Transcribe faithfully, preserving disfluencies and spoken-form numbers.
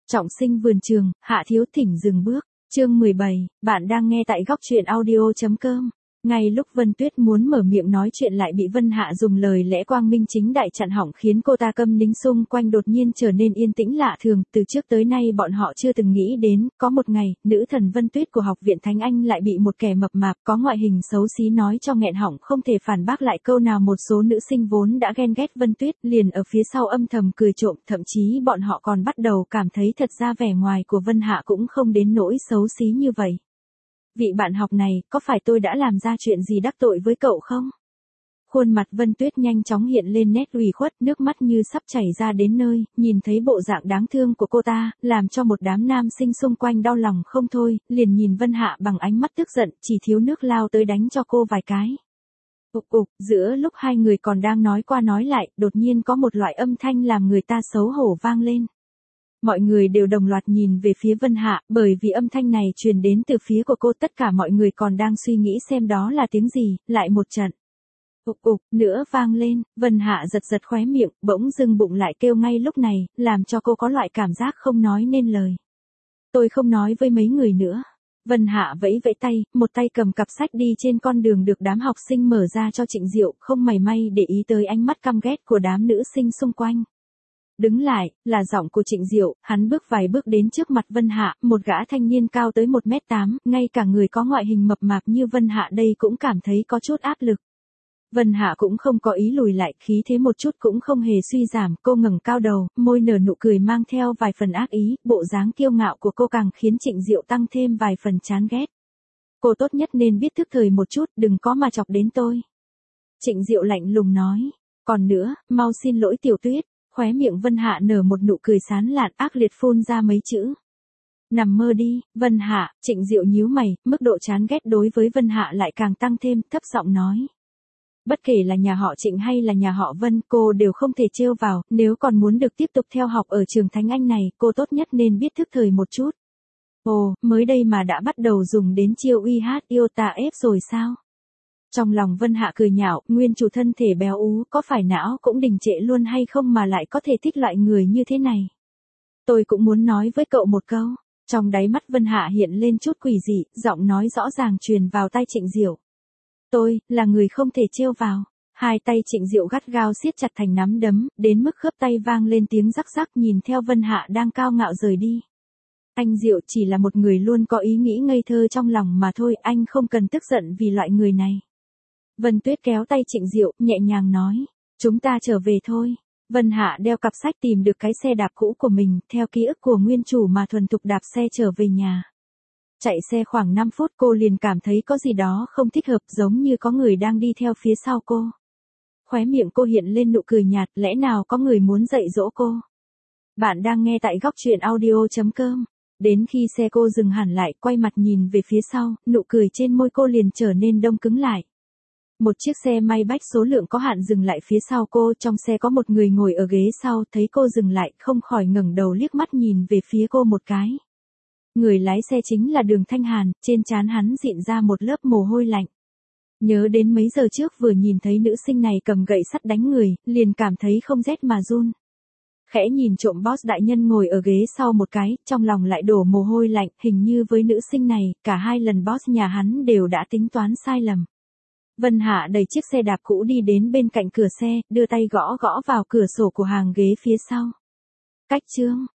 Trọng sinh vườn trường, Hạ Thiếu thỉnh dừng bước. Chương mười bảy, bạn đang nghe tại góc truyện audio chấm com. Ngay lúc Vân Tuyết muốn mở miệng nói chuyện lại bị Vân Hạ dùng lời lẽ quang minh chính đại chặn họng khiến cô ta câm nín, xung quanh đột nhiên trở nên yên tĩnh lạ thường. Từ trước tới nay bọn họ chưa từng nghĩ đến, có một ngày, nữ thần Vân Tuyết của học viện Thánh Anh lại bị một kẻ mập mạp có ngoại hình xấu xí nói cho nghẹn họng không thể phản bác lại câu nào. Một số nữ sinh vốn đã ghen ghét Vân Tuyết liền ở phía sau âm thầm cười trộm, thậm chí bọn họ còn bắt đầu cảm thấy thật ra vẻ ngoài của Vân Hạ cũng không đến nỗi xấu xí như vậy. Vị bạn học này, có phải tôi đã làm ra chuyện gì đắc tội với cậu không? Khuôn mặt Vân Tuyết nhanh chóng hiện lên nét ủy khuất, nước mắt như sắp chảy ra đến nơi, nhìn thấy bộ dạng đáng thương của cô ta, làm cho một đám nam sinh xung quanh đau lòng không thôi, liền nhìn Vân Hạ bằng ánh mắt tức giận, chỉ thiếu nước lao tới đánh cho cô vài cái. Ục ục, giữa lúc hai người còn đang nói qua nói lại, đột nhiên có một loại âm thanh làm người ta xấu hổ vang lên. Mọi người đều đồng loạt nhìn về phía Vân Hạ, bởi vì âm thanh này truyền đến từ phía của cô. Tất cả mọi người còn đang suy nghĩ xem đó là tiếng gì, lại một trận ục ục nữa vang lên. Vân Hạ giật giật khóe miệng, bỗng dưng bụng lại kêu ngay lúc này, làm cho cô có loại cảm giác không nói nên lời. Tôi không nói với mấy người nữa. Vân Hạ vẫy vẫy tay, một tay cầm cặp sách đi trên con đường được đám học sinh mở ra cho Trịnh Diệu, không mảy may để ý tới ánh mắt căm ghét của đám nữ sinh xung quanh. Đứng lại, là giọng của Trịnh Diệu, hắn bước vài bước đến trước mặt Vân Hạ, một gã thanh niên cao tới một mét tám, ngay cả người có ngoại hình mập mạp như Vân Hạ đây cũng cảm thấy có chút áp lực. Vân Hạ cũng không có ý lùi lại, khí thế một chút cũng không hề suy giảm, cô ngẩng cao đầu, môi nở nụ cười mang theo vài phần ác ý, bộ dáng kiêu ngạo của cô càng khiến Trịnh Diệu tăng thêm vài phần chán ghét. Cô tốt nhất nên biết thức thời một chút, đừng có mà chọc đến tôi. Trịnh Diệu lạnh lùng nói, còn nữa, mau xin lỗi Tiểu Tuyết. Khóe miệng Vân Hạ nở một nụ cười sán lạn, ác liệt phun ra mấy chữ. Nằm mơ đi, Vân Hạ. Trịnh Diệu nhíu mày, mức độ chán ghét đối với Vân Hạ lại càng tăng thêm, thấp giọng nói. Bất kể là nhà họ Trịnh hay là nhà họ Vân, cô đều không thể trêu vào, nếu còn muốn được tiếp tục theo học ở trường Thánh Anh này, cô tốt nhất nên biết thức thời một chút. Ồ, mới đây mà đã bắt đầu dùng đến chiêu uy hát yêu ta ép rồi sao? Trong lòng Vân Hạ cười nhạo, nguyên chủ thân thể béo ú, có phải não cũng đình trệ luôn hay không mà lại có thể thích loại người như thế này? Tôi cũng muốn nói với cậu một câu. Trong đáy mắt Vân Hạ hiện lên chút quỷ dị, giọng nói rõ ràng truyền vào tai Trịnh Diệu. Tôi, là người không thể trêu vào. Hai tay Trịnh Diệu gắt gao siết chặt thành nắm đấm, đến mức khớp tay vang lên tiếng rắc rắc, nhìn theo Vân Hạ đang cao ngạo rời đi. Anh Diệu chỉ là một người luôn có ý nghĩ ngây thơ trong lòng mà thôi, anh không cần tức giận vì loại người này. Vân Tuyết kéo tay Trịnh Diệu, nhẹ nhàng nói, chúng ta trở về thôi. Vân Hạ đeo cặp sách tìm được cái xe đạp cũ của mình, theo ký ức của nguyên chủ mà thuần thục đạp xe trở về nhà. Chạy xe khoảng năm phút cô liền cảm thấy có gì đó không thích hợp, giống như có người đang đi theo phía sau cô. Khóe miệng cô hiện lên nụ cười nhạt, lẽ nào có người muốn dạy dỗ cô? Bạn đang nghe tại góc truyện audio chấm com. Đến khi xe cô dừng hẳn lại, quay mặt nhìn về phía sau, nụ cười trên môi cô liền trở nên đông cứng lại. Một chiếc xe may bách số lượng có hạn dừng lại phía sau cô, trong xe có một người ngồi ở ghế sau, thấy cô dừng lại, không khỏi ngẩng đầu liếc mắt nhìn về phía cô một cái. Người lái xe chính là Đường Thanh Hàn, trên trán hắn dịn ra một lớp mồ hôi lạnh. Nhớ đến mấy giờ trước vừa nhìn thấy nữ sinh này cầm gậy sắt đánh người, liền cảm thấy không rét mà run. Khẽ nhìn trộm boss đại nhân ngồi ở ghế sau một cái, trong lòng lại đổ mồ hôi lạnh, hình như với nữ sinh này, cả hai lần boss nhà hắn đều đã tính toán sai lầm. Vân Hạ đẩy chiếc xe đạp cũ đi đến bên cạnh cửa xe, đưa tay gõ gõ vào cửa sổ của hàng ghế phía sau. Cách chương.